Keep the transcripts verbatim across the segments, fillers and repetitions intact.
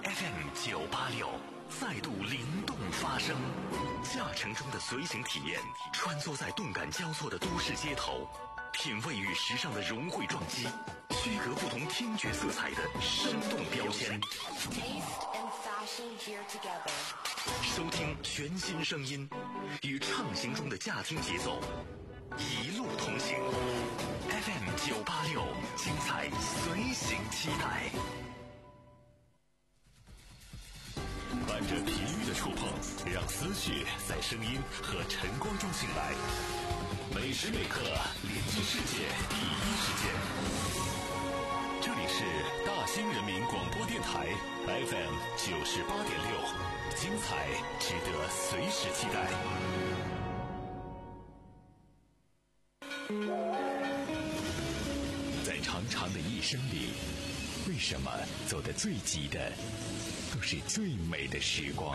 F M 九八六再度灵动发声，驾乘中的随行体验，穿梭在动感交错的都市街头，品味与时尚的融汇撞击，区隔不同听觉色彩的生动标签。收听全新声音，与畅行中的驾听节奏，一路同行。F M 九八六，精彩随行期待。伴着体育的触碰，让思绪在声音和晨光中醒来。每时每刻连接世界第一时间。这里是大兴人民广播电台 F M 九十八点六，精彩值得随时期待。在长长的一生里，为什么走得最急的都是最美的时光？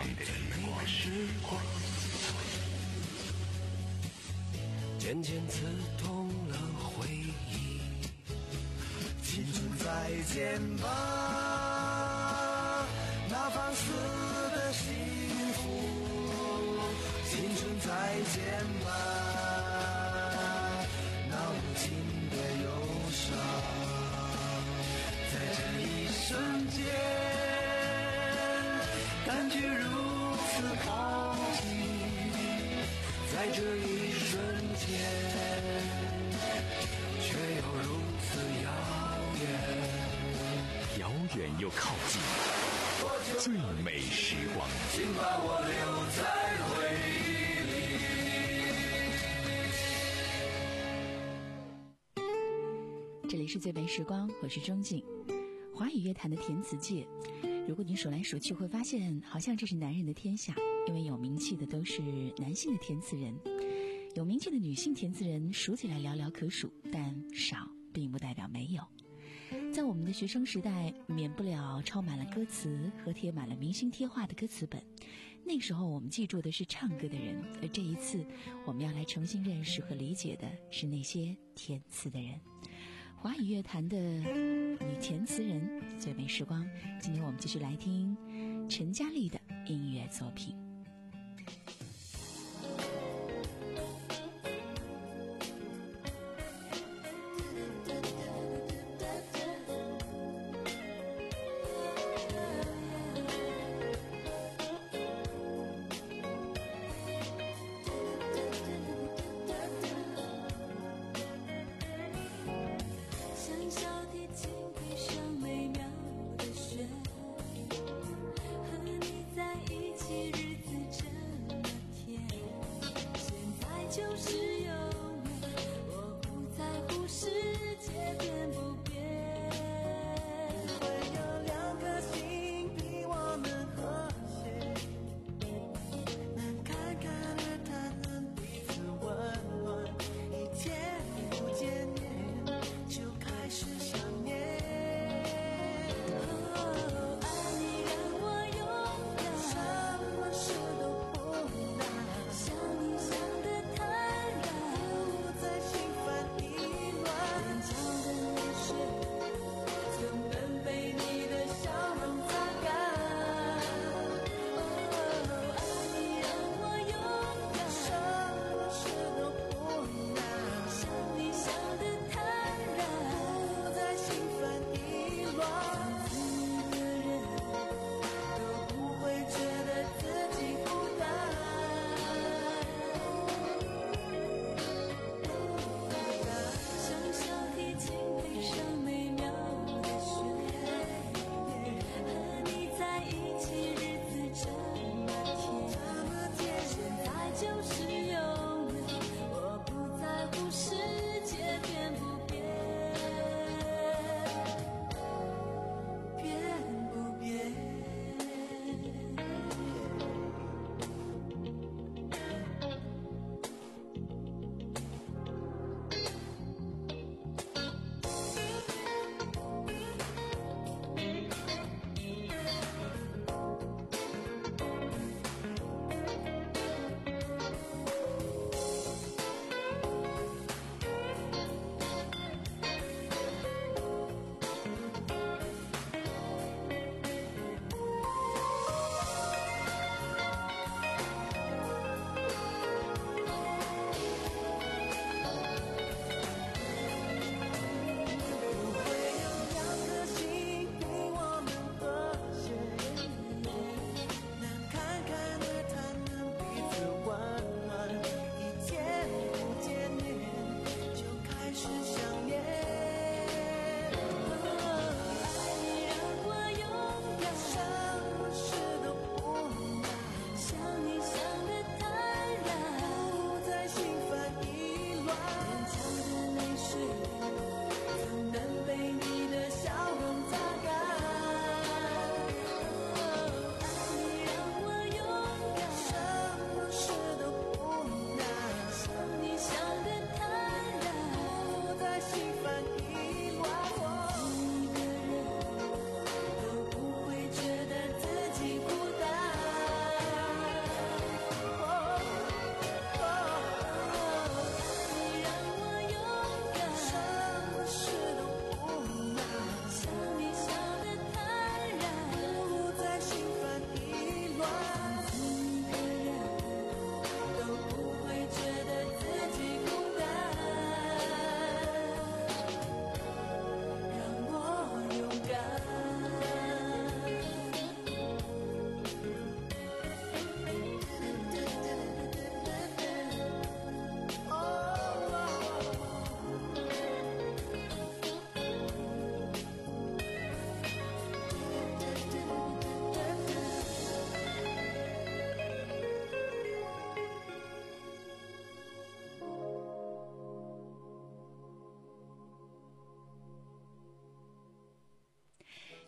渐渐刺痛了回忆，青春再见吧，那放肆的幸福，青春再见吧，那无尽的忧伤，在这一瞬间感觉如此靠近，在这一瞬间却又如此遥远， 遥远又靠近，最美时光， 请把我留在回忆里。这里是最美时光，我是钟静。华语乐坛的填词界，如果你数来数去，会发现好像这是男人的天下，因为有名气的都是男性的填词人，有名气的女性填词人数起来寥寥可数，但少并不代表没有。在我们的学生时代，免不了抄满了歌词和贴满了明星贴画的歌词本，那时候我们记住的是唱歌的人，而这一次我们要来重新认识和理解的是那些填词的人。华语乐坛的女填词人，最美时光，今天我们继续来听陈嘉丽的音乐作品。 和你在一起日子真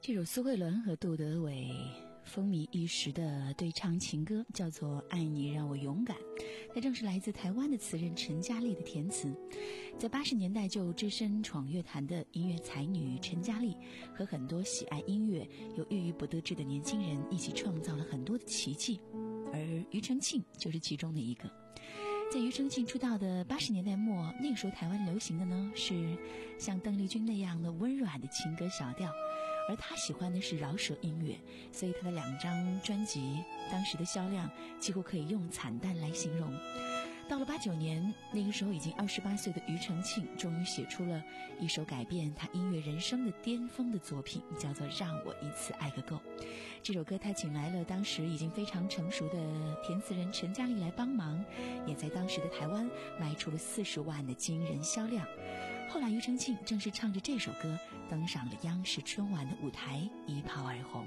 这首苏慧伦和杜德伟风靡一时的对唱情歌叫做《爱你让我勇敢》，它正是来自台湾的词人陈嘉丽的填词。在八十年代就只身闯乐坛的音乐才女陈嘉丽，和很多喜爱音乐又郁郁不得志的年轻人一起创造了很多的奇迹，而庾澄庆就是其中的一个。在庾澄庆出道的八十年代末，那个时候台湾流行的呢是像邓丽君那样的温软的情歌小调，而他喜欢的是饶舌音乐，所以他的两张专辑当时的销量几乎可以用惨淡来形容。到了八九年，那个时候已经二十八岁的庾澄庆终于写出了一首改变他音乐人生的巅峰的作品，叫做《让我一次爱个够》。这首歌他请来了当时已经非常成熟的填词人陈嘉丽来帮忙，也在当时的台湾卖出了四十万的惊人销量。后来庾澄庆正是唱着这首歌登上了央视春晚的舞台，一炮而红。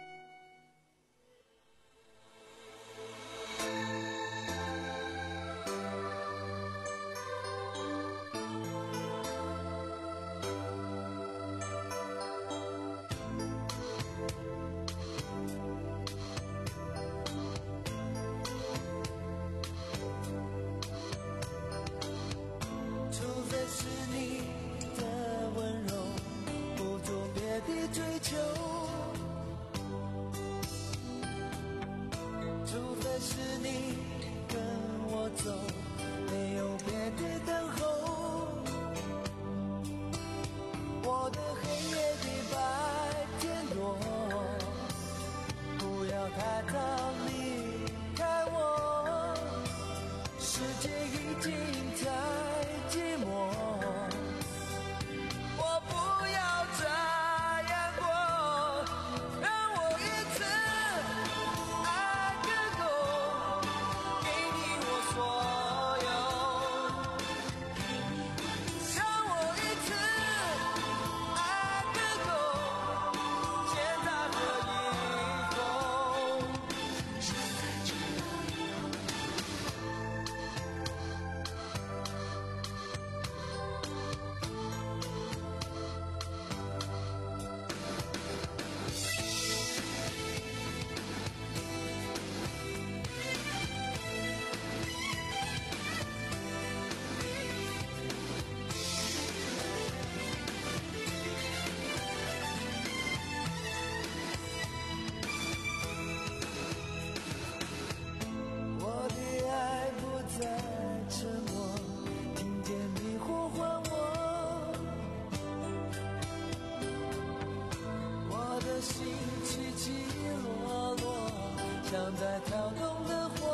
像在跳动的火，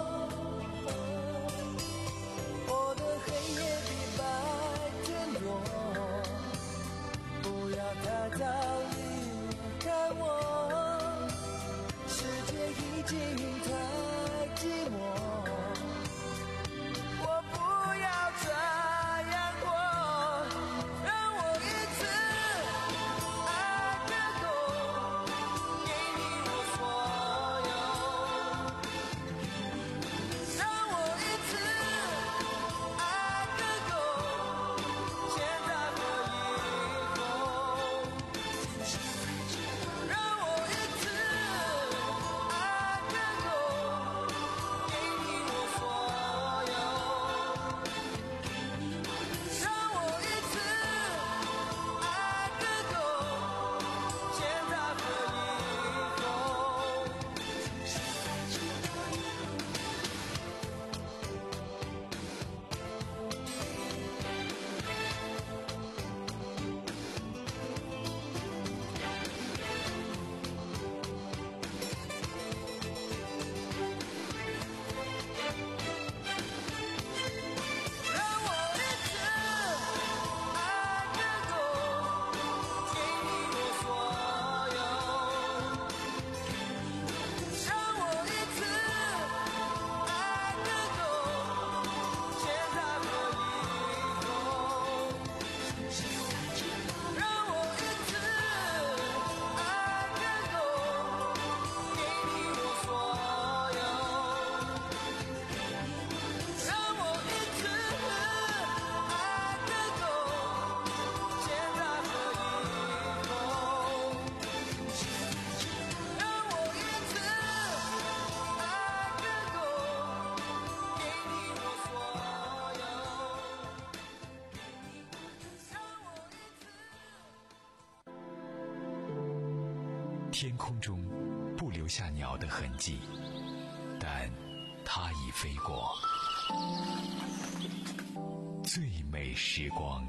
我的黑夜比白天多，不要太早离开我，世界已经太寂寞，我不要这样过，让我一次爱个够，给你我所有。 天空中不留下鸟的痕迹，但它已飞过。最美时光。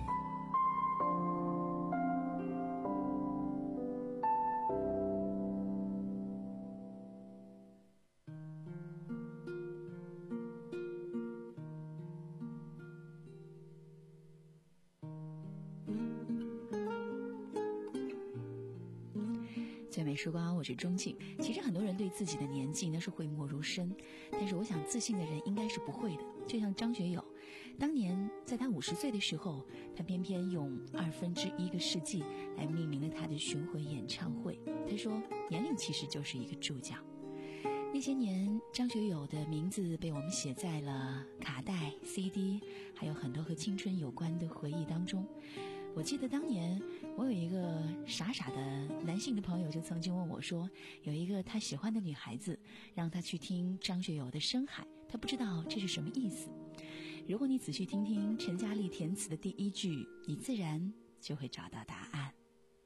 最美时光，我是钟静。其实很多人对自己的年纪呢是讳莫如深，但是我想自信的人应该是不会的。就像张学友，当年在他五十岁的时候，他偏偏用二分之一个世纪来命名了他的巡回演唱会。他说，年龄其实就是一个注脚。那些年，张学友的名字被我们写在了卡带、C D， 还有很多和青春有关的回忆当中。我记得当年我有一个傻傻的男性的朋友就曾经问我说，有一个他喜欢的女孩子让他去听张学友的《深海》，他不知道这是什么意思。如果你仔细听听陈嘉丽填词的第一句，你自然就会找到答案。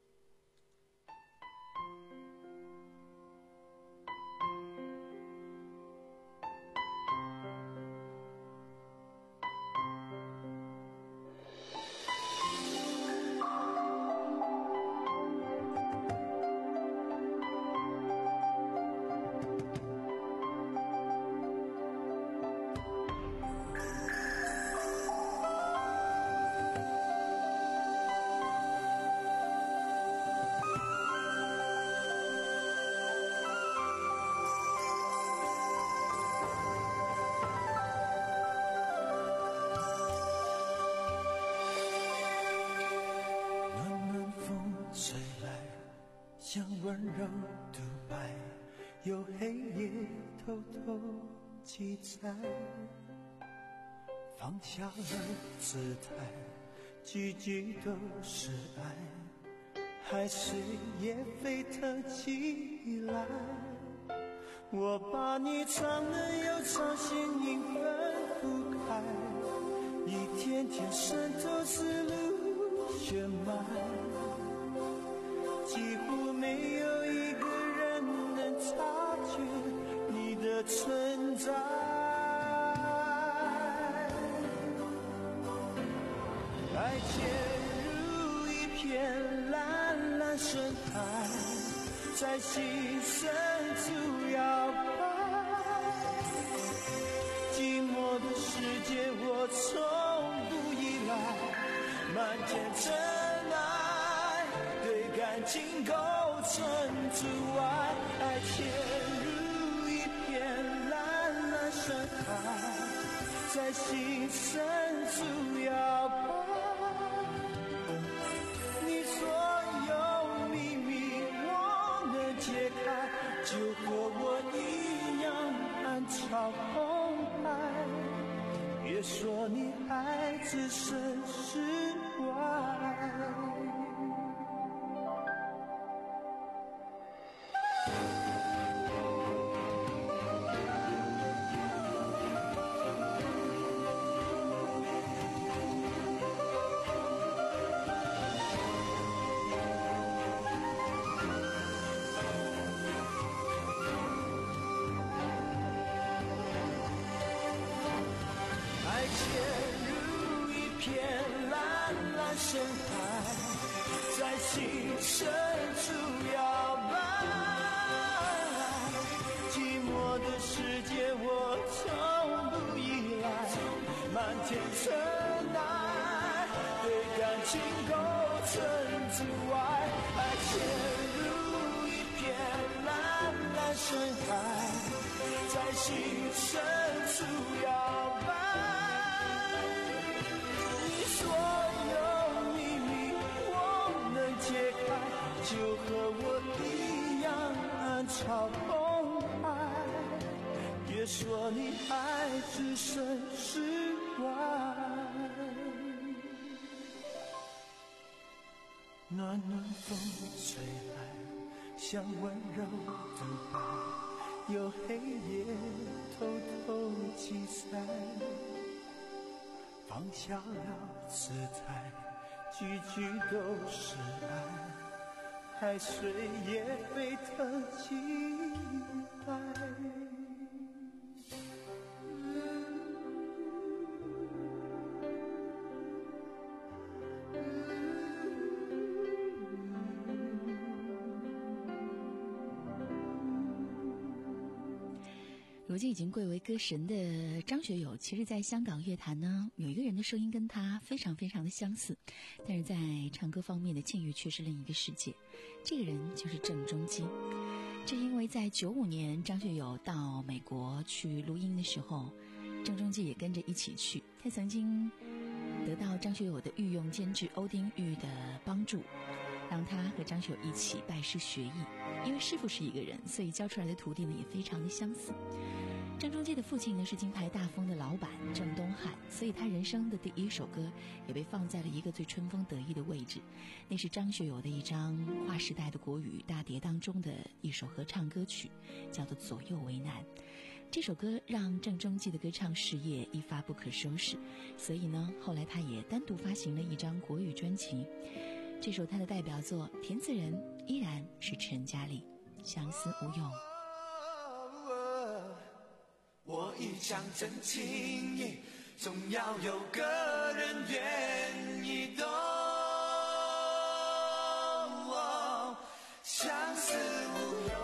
像温柔独白，有黑夜偷偷记载，放下了姿态，句句都是爱，海水也沸腾起来。我把你唱得又唱，心影分不开，一天天渗透思路血脉，几乎没有一个人能察觉你的存在。爱潜入一片蓝蓝深海，在心深处摇摆，寂寞的世界我从不依赖，漫天尘埃对感情构成阻碍。爱潜入一片蓝蓝深海，在心深处摇摆，你所有秘密我能解开，就和我一样暗潮澎湃，别说你还置身事外。深海在心深处摇摆，寂寞的世界我从不依赖，漫天尘埃对感情构成阻碍。爱潜入一片蓝蓝深海，在心深处摇摆，你所有就和我一样暗潮澎湃，别说你还置身事外。暖暖风吹来，像温柔独白，有黑夜偷偷记载，放下了姿态，句句都是爱，海水也沸腾如今已经贵为歌神的张学友，其实在香港乐坛呢，有一个人的声音跟他非常非常的相似，但是在唱歌方面的境遇却是另一个世界。这个人就是郑中基。这因为在九五年张学友到美国去录音的时候，郑中基也跟着一起去。他曾经得到张学友的御用监制欧丁玉的帮助，让他和张学友一起拜师学艺。因为师傅是一个人，所以教出来的徒弟呢也非常的相似。郑中基的父亲呢是金牌大风的老板郑东汉，所以他人生的第一首歌也被放在了一个最春风得意的位置，那是张学友的一张划时代的国语大碟当中的一首合唱歌曲，叫做《左右为难》。这首歌让郑中基的歌唱事业一发不可收拾，所以呢后来他也单独发行了一张国语专辑。这首他的代表作，填词人依然是陈嘉丽，相思无用。 我一腔真情，总要有个人愿意懂。相思无用。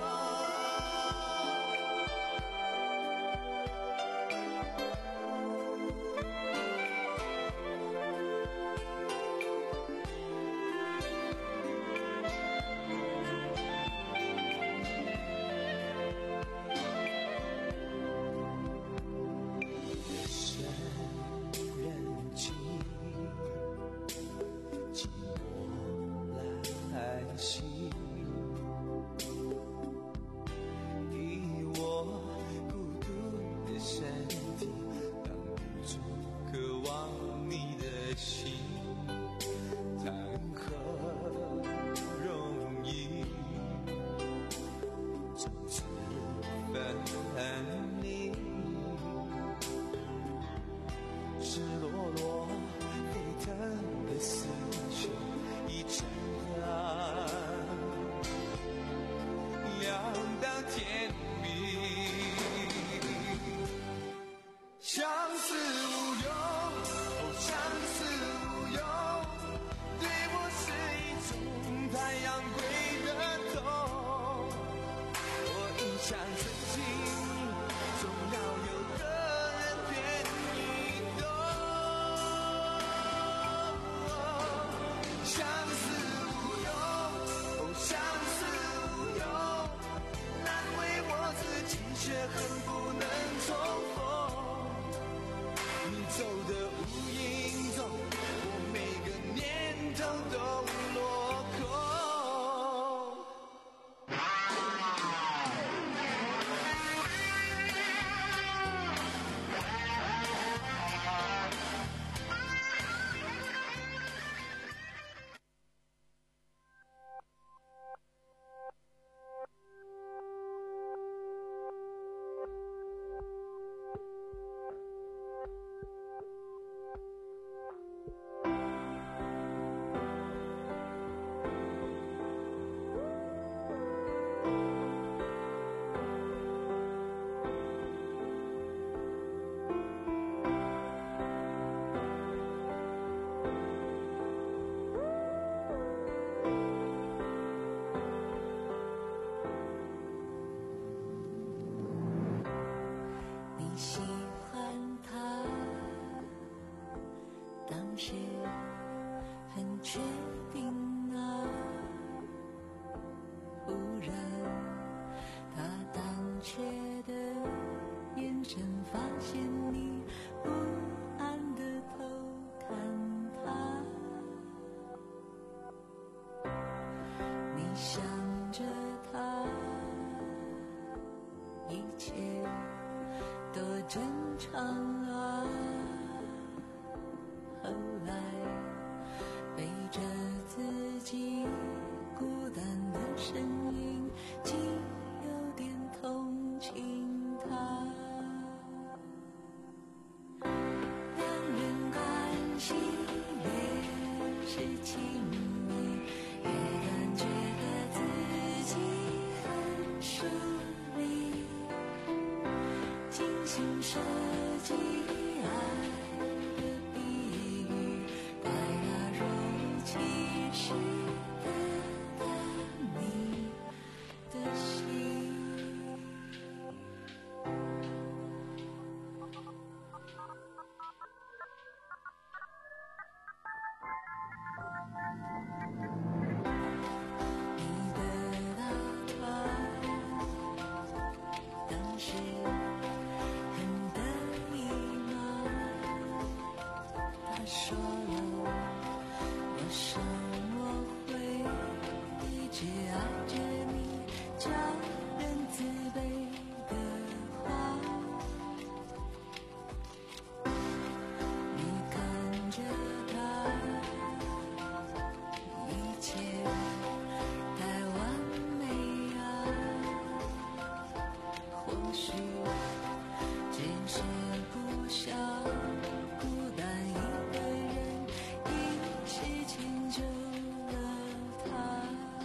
许只是不想孤单一个人，一时迁就了他。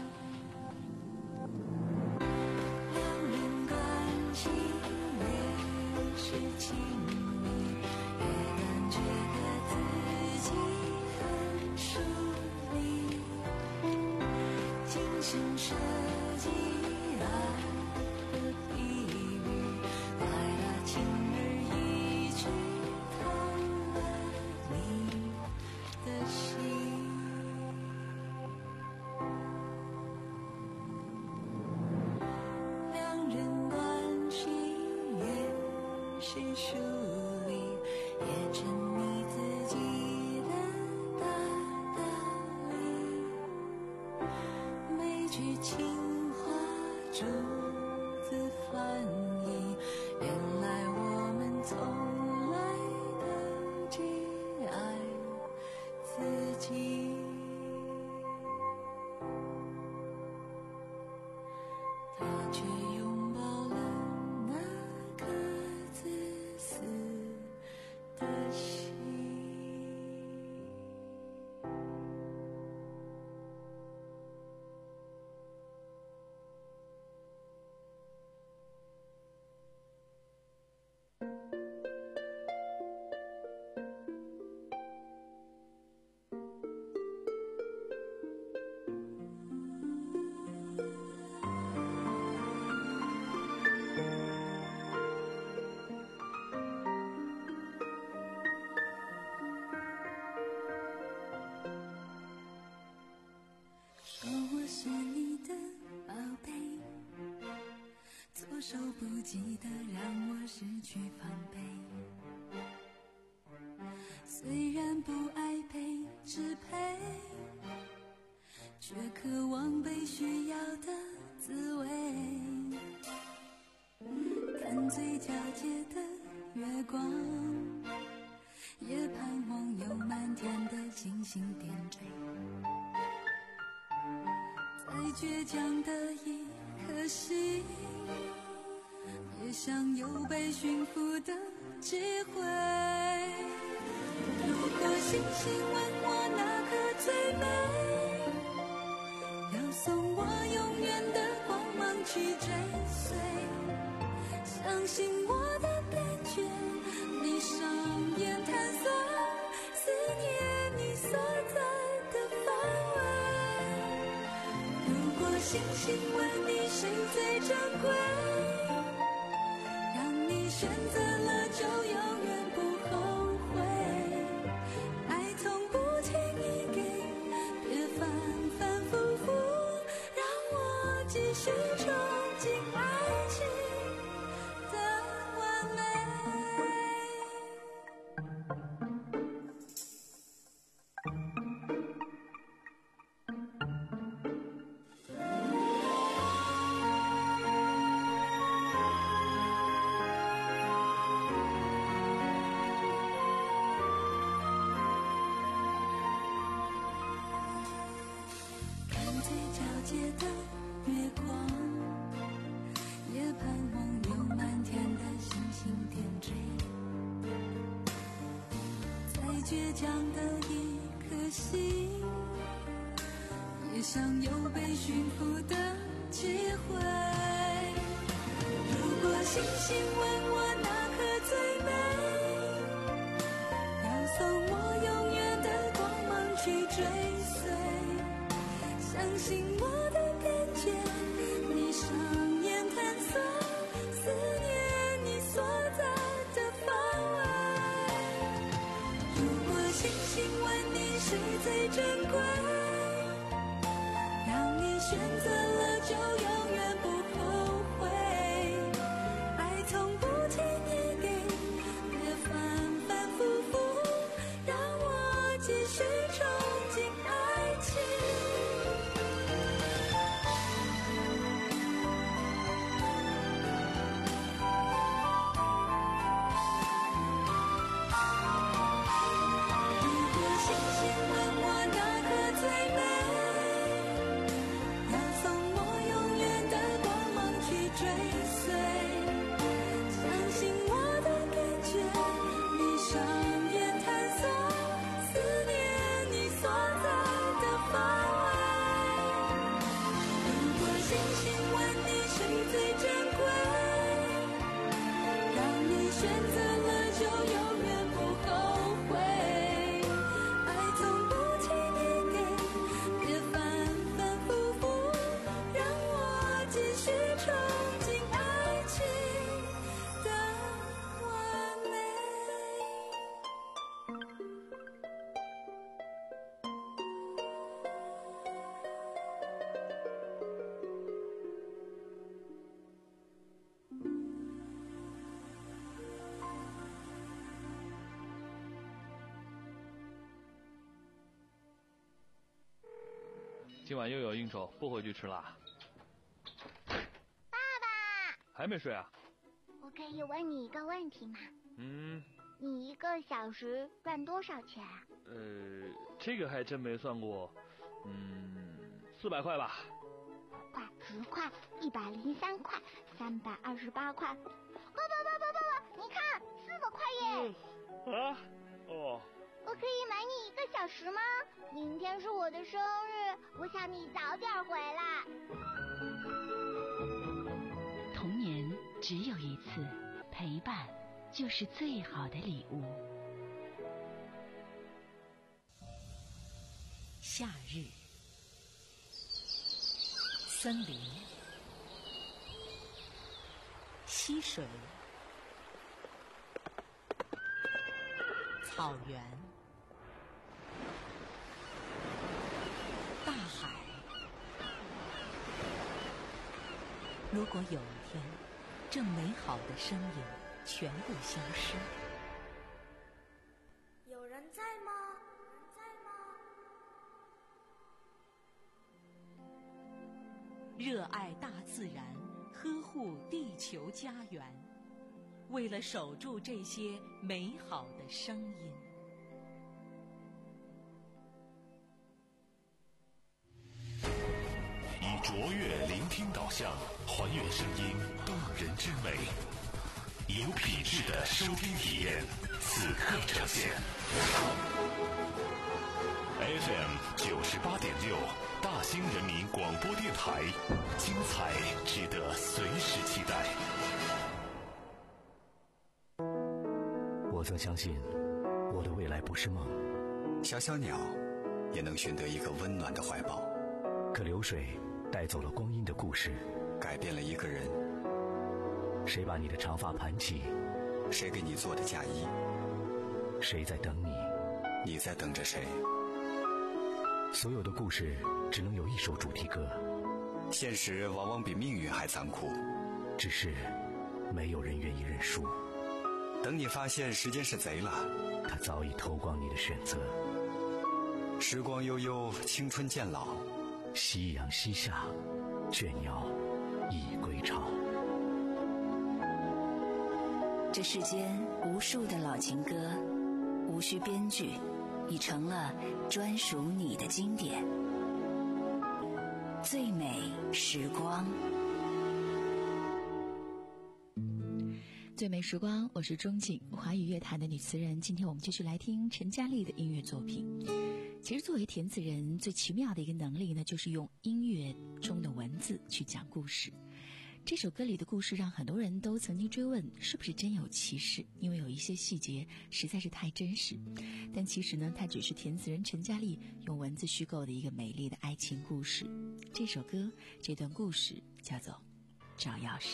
两人感情越是亲密，越感觉得自己很疏离，精心设计爱的比喻，快乐轻而易举讨了你的心。两人关系越是疏离，越沉溺自己的大道理，每句情话逐字翻译，原来我们从来都只爱自己。他却拥抱了那颗自私的心。说我是你的宝贝，措手不及的让我失去防备。虽然不爱被支配，却渴望被需要的滋味。看最皎洁的月光，也盼望有满天的星星点缀。再倔强的一颗心，也想有被驯服的机会。如果星星问我哪颗最美，要送我永远的光芒去追随。相信我的感觉，闭上眼探索，思念你所在的范围。如果星星问你谁最珍贵，让你选择了就永远不后悔。爱从不轻易给，别反反复复，让我继续憧憬爱情的完美。看最皎洁的月光，也盼望有满天的星星点缀。再倔强的一颗心，也想有被驯服的机会。如果星星问我哪颗最美，要送我永远的光芒去追随。相信我的感觉，闭上眼探索，思念你所在的范围。如果星星问你谁最珍贵，让你选择了就永远不后悔。爱从不轻易给，别反反复复，让我继续憧憬爱情。 今晚又有应酬，不回去吃啦。 爸爸， 还没睡啊？ 我可以问你一个问题吗？ 嗯。 你一个小时赚多少钱啊？ 呃，这个还真没算过。嗯，四百块吧。 块、十块、一百零三块、三百二十八块。爸爸爸爸爸爸，你看，四百块耶！ 嗯、啊？哦。 我可以买你一个小时吗？明天是我的生日，我想你早点回来。 童年只有一次，陪伴就是最好的礼物。夏日，森林，溪水，草原，大海。如果有一天，这美好的声音全部消失， 有人在吗？有人在吗？ 热爱大自然，呵护地球家园，为了守住这些美好的声音。 以卓越聆听导向，还原声音动人之美，有品质的收听体验，此刻呈现。F M 九十八点六，大兴人民广播电台，精彩值得随时期待。 我曾相信，我的未来不是梦。 小小鸟也能寻得一个温暖的怀抱。 可流水带走了光阴的故事， 改变了一个人。 谁把你的长发盘起？ 谁给你做的嫁衣？ 谁在等你？ 你在等着谁？ 所有的故事只能有一首主题歌。 现实往往比命运还残酷， 只是没有人愿意认输。 等你发现时间是贼了， 他早已偷光你的选择。 时光悠悠，青春渐老， 夕阳西下，倦鸟已归巢。 这世间无数的老情歌，无需编剧，已成了专属你的经典。最美时光，最美时光，我是钟景，华语乐坛的女词人。今天我们继续来听陈嘉丽的音乐作品。其实作为填词人，最奇妙的一个能力呢，就是用音乐中的文字去讲故事。这首歌里的故事让很多人都曾经追问是不是真有其事，因为有一些细节实在是太真实。但其实呢，它只是填词人陈嘉丽用文字虚构的一个美丽的爱情故事。这首歌，这段故事叫做《找钥匙》。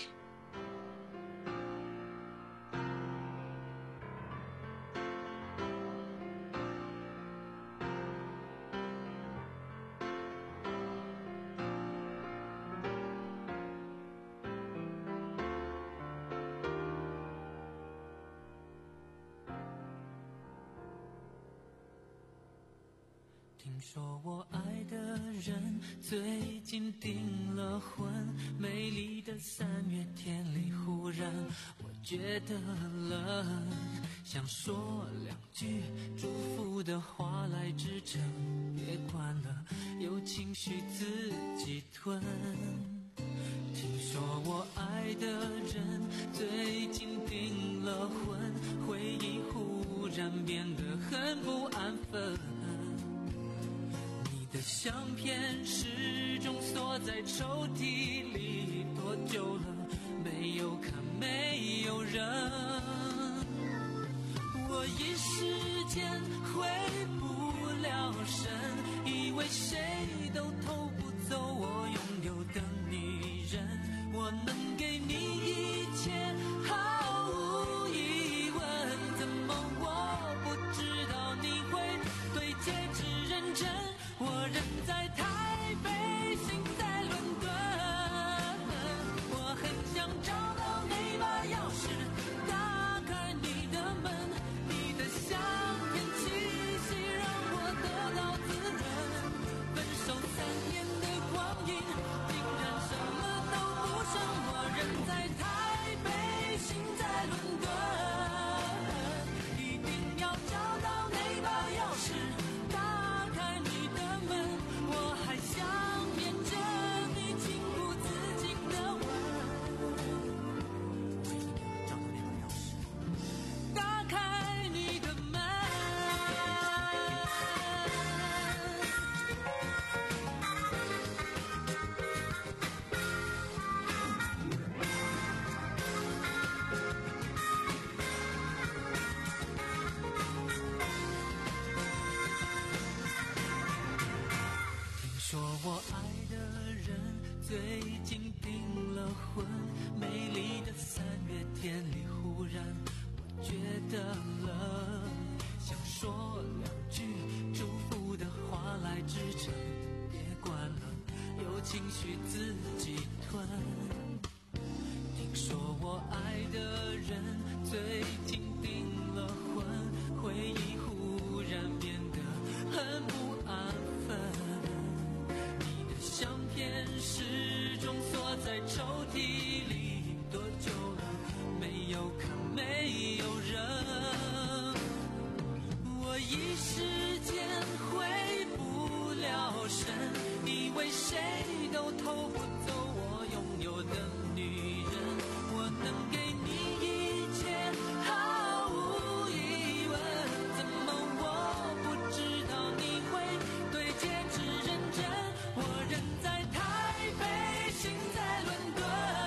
听说我爱的人最近订了婚，美丽的三月天里，忽然我觉得冷，想说两句祝福的话来支撑，别管了，有情绪自己吞。听说我爱的人最近订了婚，回忆忽然变得很不安分，你的相片始终锁在抽屉里，多久了没有看没有人，我一时间回不了神，以为谁都偷不走我拥有的女人，我能给你一切毫无疑问，怎么我不知道你会对戒指认真，我人在台北，心在伦敦，我很许自己吞。听说我爱的人最近订了婚，回忆忽然变得很不安分。你的相片始终锁在抽屉里，多久了没有看没有人，我一时间回不了神，以为谁都偷不走我拥有的女人，我能给你一切毫无疑问，怎么我不知道你会对戒指认真，我人在台北心在伦敦，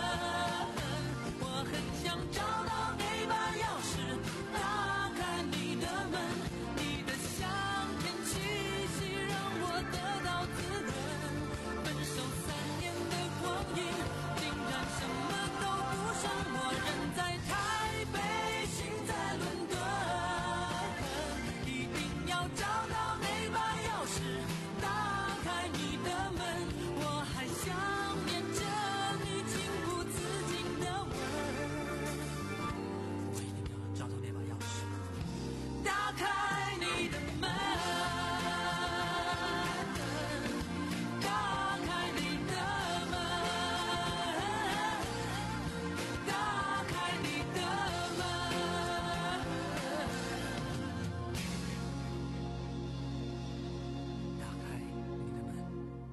我很想找到那把钥匙打开你的门，你的香甜气息让我得到滋润，分手三年的光阴竟然什么都不剩，我人在台北心在伦敦，一定要找到那把钥匙打开你的门，我还想念着你情不自禁的吻，我一定要找到那把钥匙打开你的门，打开你的门，打开你的门，打开你的门。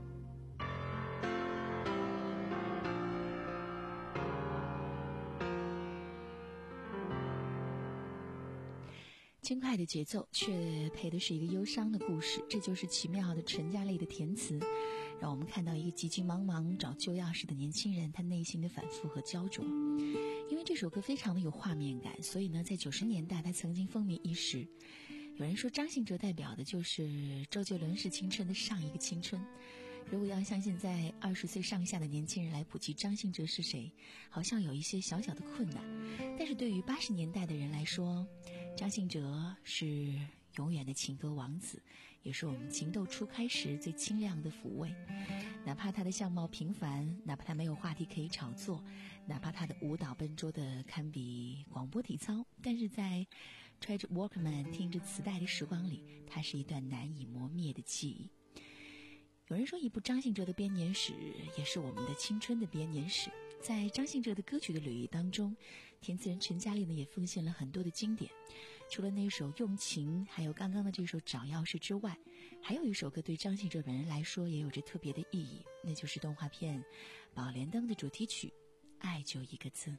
轻快的节奏却配的是一个忧伤的故事，这就是奇妙的陈嘉丽的填词，让我们看到一个急急忙忙找旧钥匙的年轻人，他内心的反复和焦灼。因为这首歌非常的有画面感，所以呢在九十年代他曾经风靡一时。有人说张信哲代表的就是周杰伦是青春的上一个青春，如果要向现在二十岁上下的年轻人来普及张信哲是谁，好像有一些小小的困难。但是对于八十年代的人来说，张信哲是永远的情歌王子，也是我们情窦初开时最清亮的抚慰。哪怕他的相貌平凡，哪怕他没有话题可以炒作，哪怕他的舞蹈笨拙的堪比广播体操，但是在揣着 Walkman 听着磁带的时光里，它是一段难以磨灭的记忆。有人说一部张信哲的编年史也是我们的青春的编年史。在张信哲的歌曲的履历当中，填词人陈嘉丽呢也奉献了很多的经典，除了那首用情还有刚刚的这首找钥匙之外，还有一首歌对张信哲本人来说也有着特别的意义，那就是动画片《宝莲灯》的主题曲《爱就一个字》。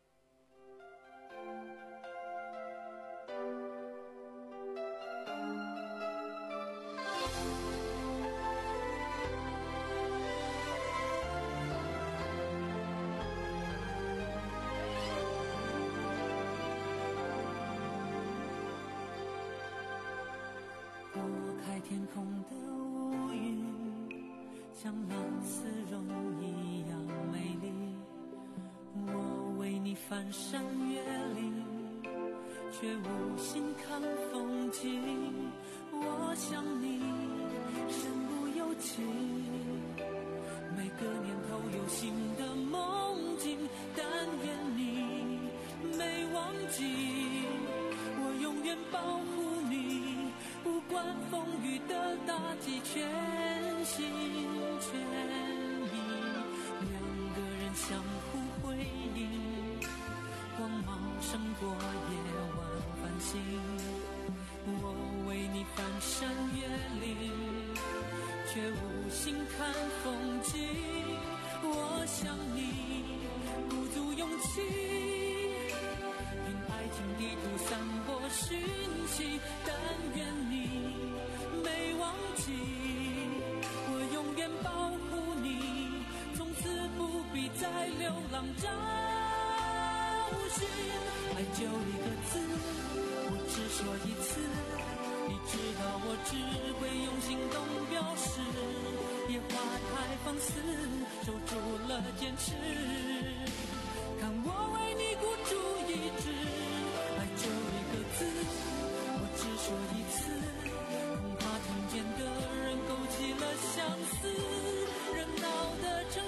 天空的乌云像蓝丝绒一样美丽，我为你翻山越岭，却无心看风景。我想你身不由己，每个年头有新的梦境，但愿你没忘记，我永远保护你，不管风雨的打击，全心全意，两个人相互辉映，光芒胜过夜晚繁星。我为你翻山越岭，却无心看风景。我想你鼓足勇气，用爱情地图散播讯息，但愿你没忘记，我永远保护你，从此不必再流浪找寻。爱就一个字，我只说一次，你知道我只会用行动表示，野花太放肆，守住了坚持，看我为你孤注一掷。爱就一个字，我只说一次，恐怕听见的人勾起了相思，热闹的城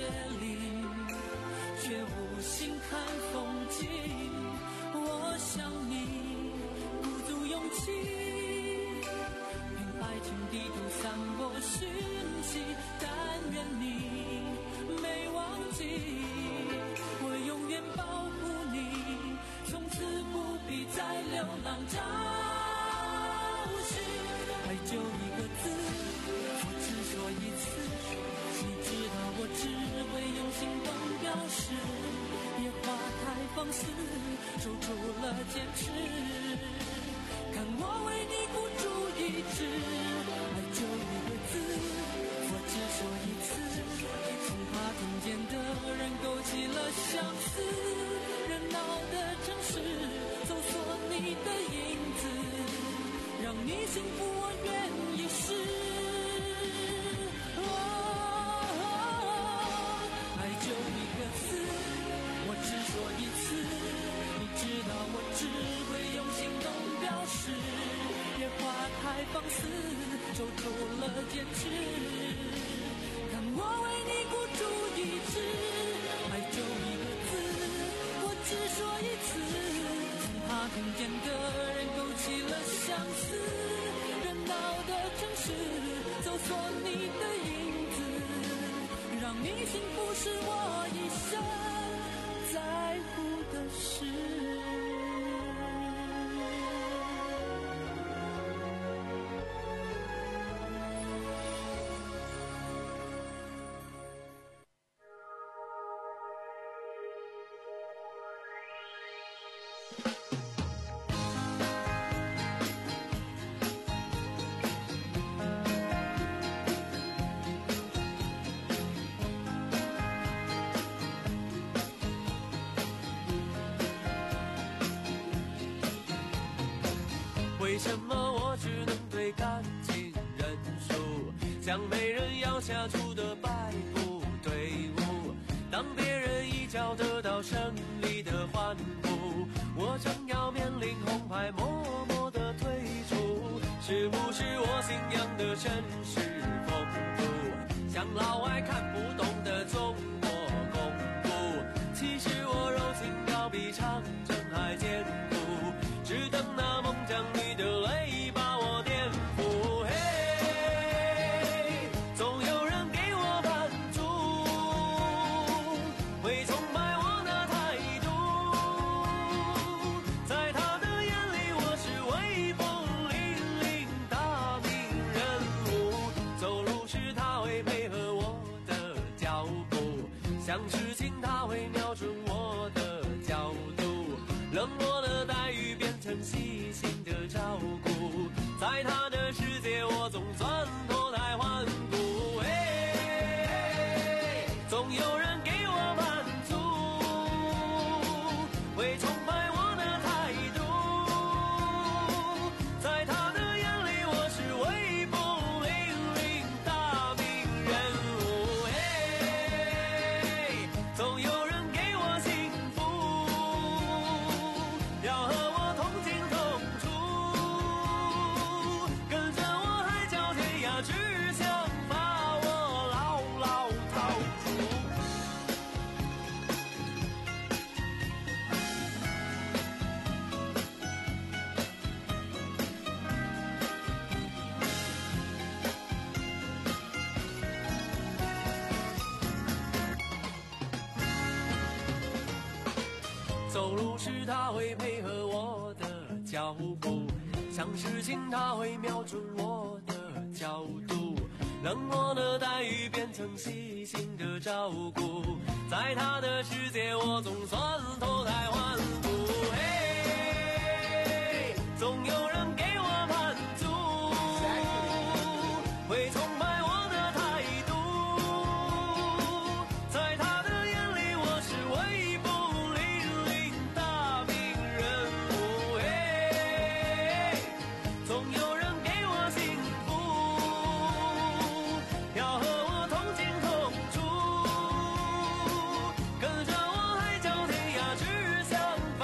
月里，却无心看风景。我想你鼓足勇气，凭爱情地图散播讯息，但愿你没忘记，我永远保护你，从此不必再流浪找寻。爱就一个字，我只说一次，你知道我只会用行动表示，野花太放肆，守住了坚持，看我为你孤注一掷。爱就一个字，我只说一次，恐怕听见的人勾起了相思，热闹的城市搜索你的影子，让你幸福我愿意试。哦哦哦，爱就一个字，我只说一次，你知道我只会用行动表示，野花太放肆，守住了坚持，看我为你孤注一掷。爱就一个字，我只说一次，恐怕听见的人勾起了相思，热闹的城市搜索你的影子，让你幸福是我一生在乎的事。为什么我只能对感情认输，像没人要下注的败部队伍？当别人一脚得到胜利的欢呼，我正要面临红牌，默默的退出。是不是我信仰的绅士风度，像老外看不懂的中国功夫？其实我柔情要比长征还艰苦，只等那猛将女的泪把我颠覆。嘿，总有人给我满足，会崇拜我的态度，在他的眼里我是威风凛凛大名人物，走路时他会配合我的脚步，想事情他会瞄准我的角度，冷漠的待遇变成细心的照顾，在他的世界我总算脱胎换骨。哎，总有人给我满足，会崇拜我的态度，在他的眼里我是威风凛凛大名人物。哎，总有人给我幸福，要和我同进同出，跟着我海角天涯，只想把我牢牢套住。走路时他会配合我的脚步，想事情他会瞄准我的角度，冷漠的待遇变成细心的照顾，在他的世界我总算脱胎换骨。嘿，总有人给我满足，会崇拜我的态度，在他的眼里我是威风凛凛大名人物。嘿，总有人给我幸福，要和我同进同出，跟着我海角天涯，只想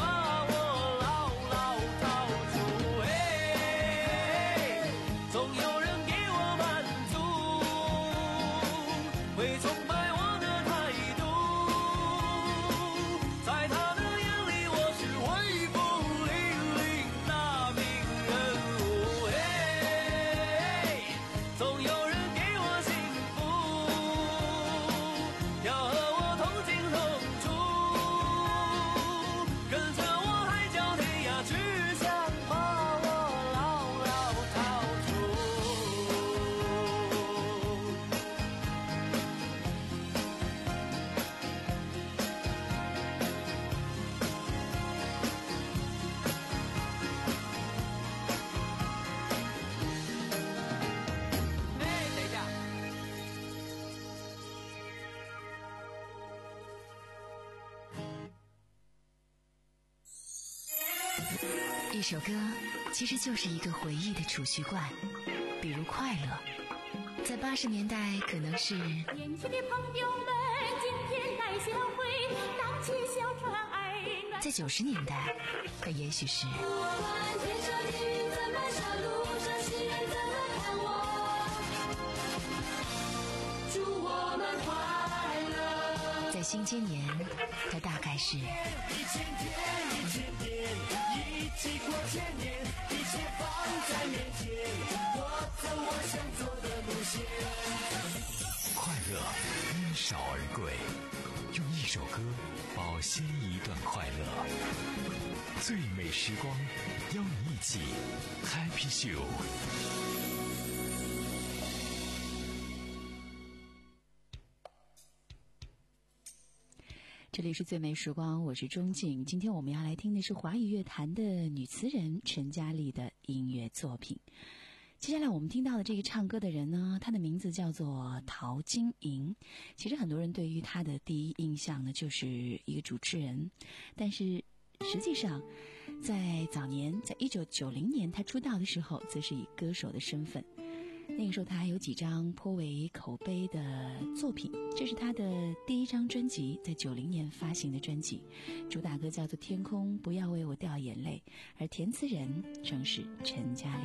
一首歌其实就是一个回忆的储蓄罐，比如快乐，在八十年代可能是年轻的朋友们今天来相会，荡起小船爱暖。 在九十年代可也许是不管天上的云怎么笑，路上行人怎么看我，祝我们快乐。 在新千年它大概是一千天一千年，一起过千年，一切放在面前，我走我想走的路线。 快乐因少而贵，用一首歌保鲜一段快乐。最美时光，邀你一起 Happy Show。 这里是最美时光，我是钟静。今天我们要来听的是华语乐坛的女词人陈嘉丽的音乐作品。接下来我们听到的这个唱歌的人呢，她的名字叫做陶晶莹。其实很多人对于她的第一印象呢，就是一个主持人，但是实际上在早年，在一九九零年她出道的时候，则是以歌手的身份。那个时候她还有几张颇为口碑的作品，这是她的第一张专辑，在九零年发行的专辑，主打歌叫做《天空不要为我掉眼泪》，而填词人正是陈嘉丽。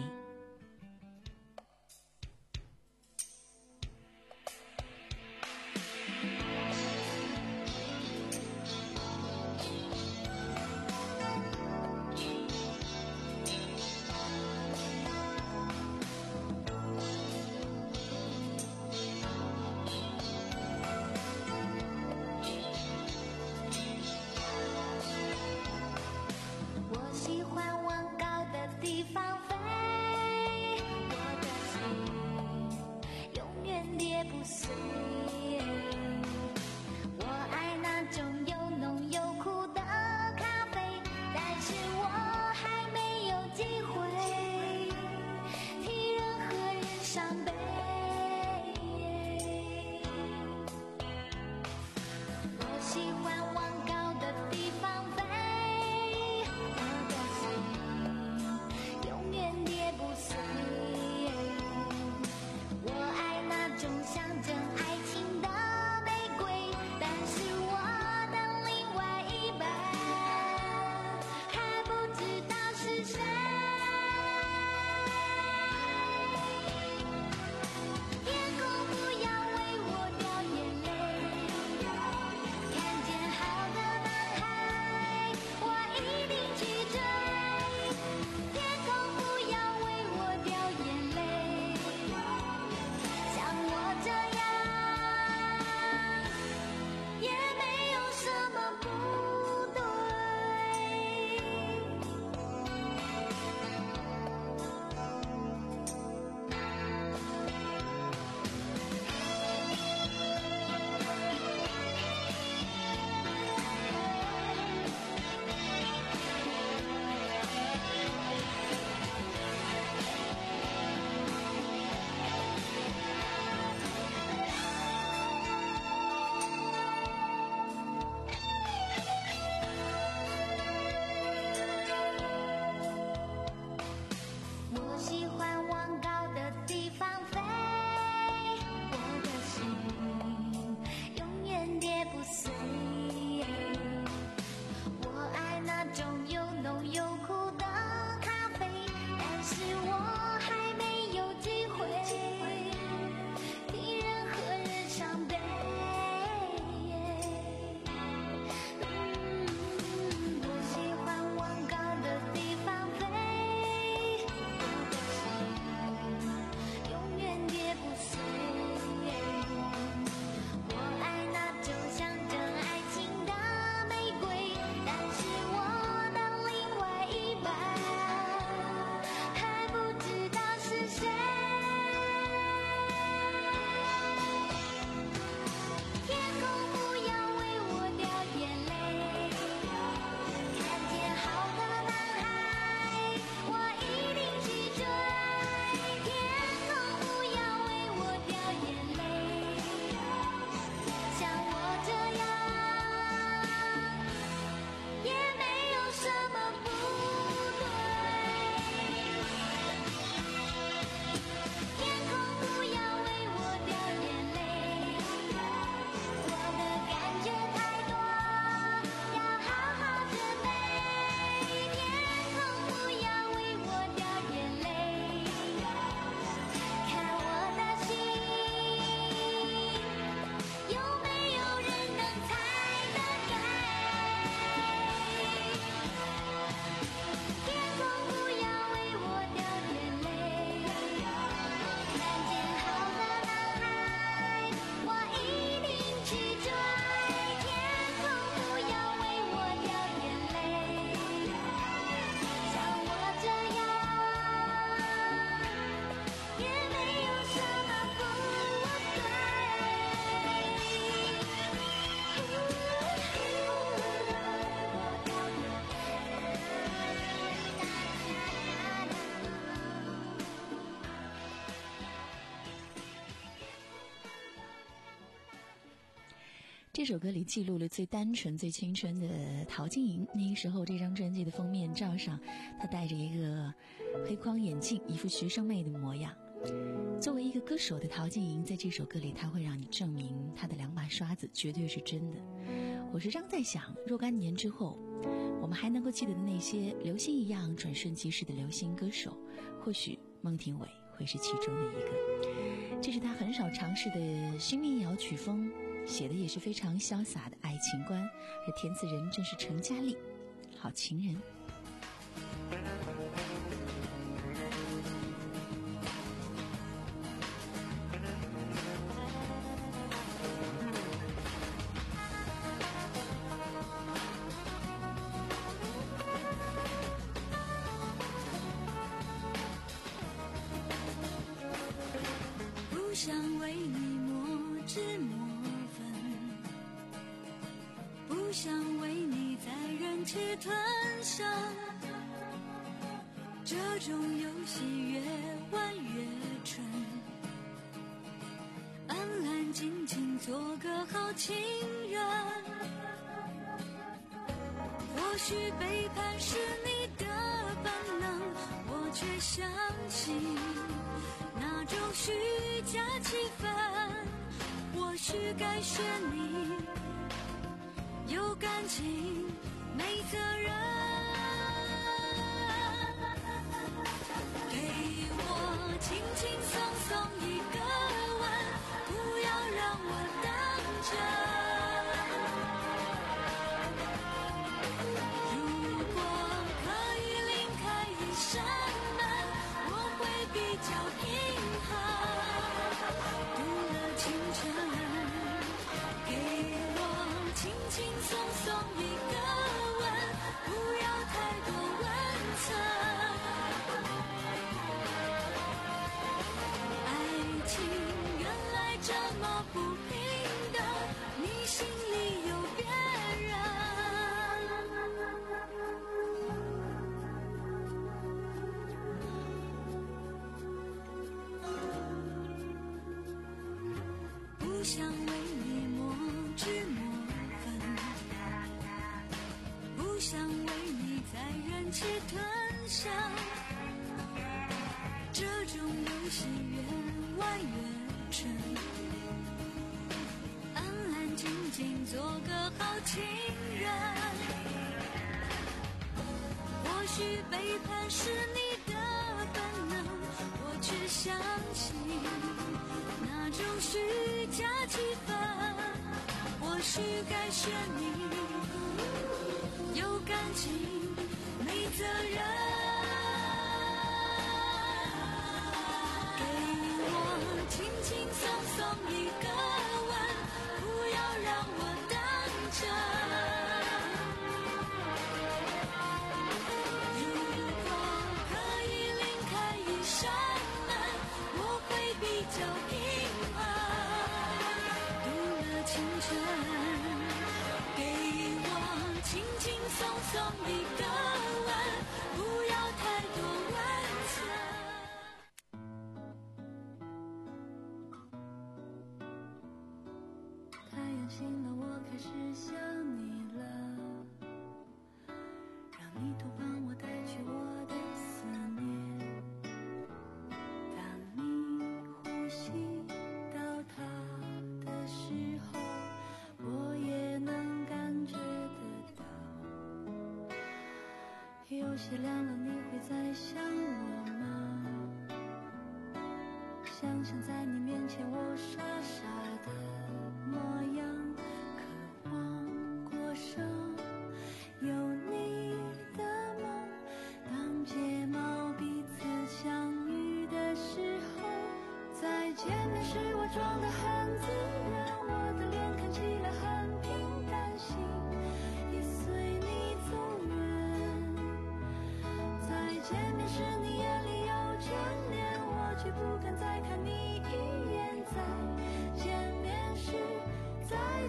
这首歌里记录了最单纯最青春的陶晶莹。那个时候这张专辑的封面照上，她戴着一个黑框眼镜，一副学生妹的模样。作为一个歌手的陶晶莹，在这首歌里她会让你证明她的两把刷子绝对是真的。我时常在想，若干年之后我们还能够记得的那些流星一样转瞬即逝的流行歌手，或许孟庭苇会是其中的一个。这是他很少尝试的新民谣曲风，写的也是非常潇洒的爱情观，而填词人正是陈嘉丽，好情人。 不想为你磨脂磨粉，不想为你在忍气吞声，这种游戏越玩越蠢，安安静静做个好情人。或许背叛是你的本能，我却相信那种虚假气氛，或许该选你，有感情没责任。给我轻轻松松一个吻，不要让我等着。如果可以另开一扇门，我会比较平衡。读了清晨，给我轻轻松松一个吻，不要太多温存。爱情原来这么不平等，你心里有别人。不想为你磨脂磨粉，不想为你在忍气吞声，这种游戏越玩越蠢，安安静静做个好情人。或许背叛是你的本能，我却相信那种虚假气氛，或许该选你，有感情没责任。给我轻轻松松一个吻，不要让我等着。如果可以另开一扇门，我会比较平衡。读了清晨，给我轻轻松松一个吻，不要太多温存。太阳醒了，我开始想你了，让泥土帮我带去我的思念。当你呼吸到它的时候，我也能感觉得到。有些凉了，你会在想我吗？想想在你面前我傻傻的模样，渴望过生有你的梦。当睫毛彼此相遇的时候，再见面时我装得很自然，我的脸看起来很平淡，心已随你走远。再见面时你眼里有眷恋，我却不敢再看你一眼。再见面时再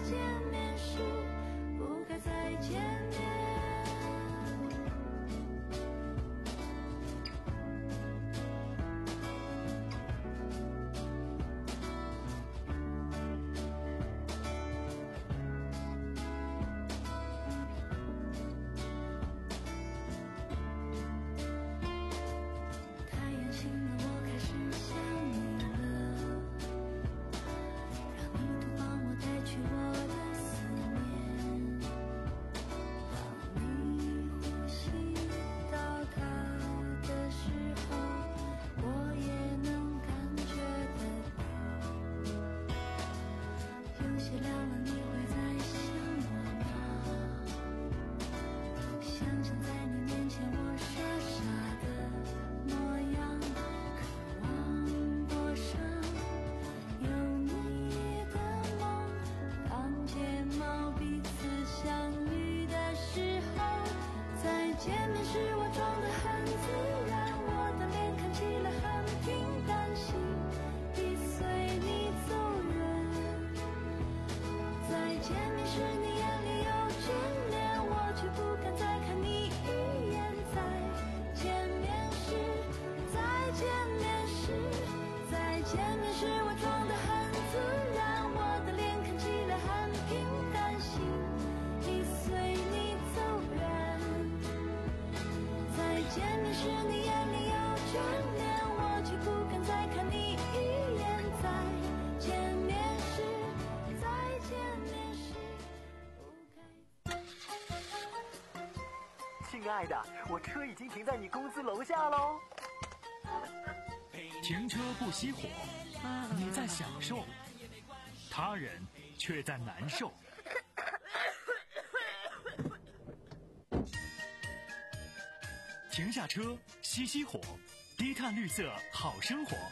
爱的，我车已经停在你公司楼下喽。 停车不熄火，你在享受，他人却在难受。停下车，熄熄火，低碳绿色好生活。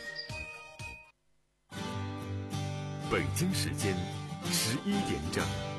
北京时间十一点整。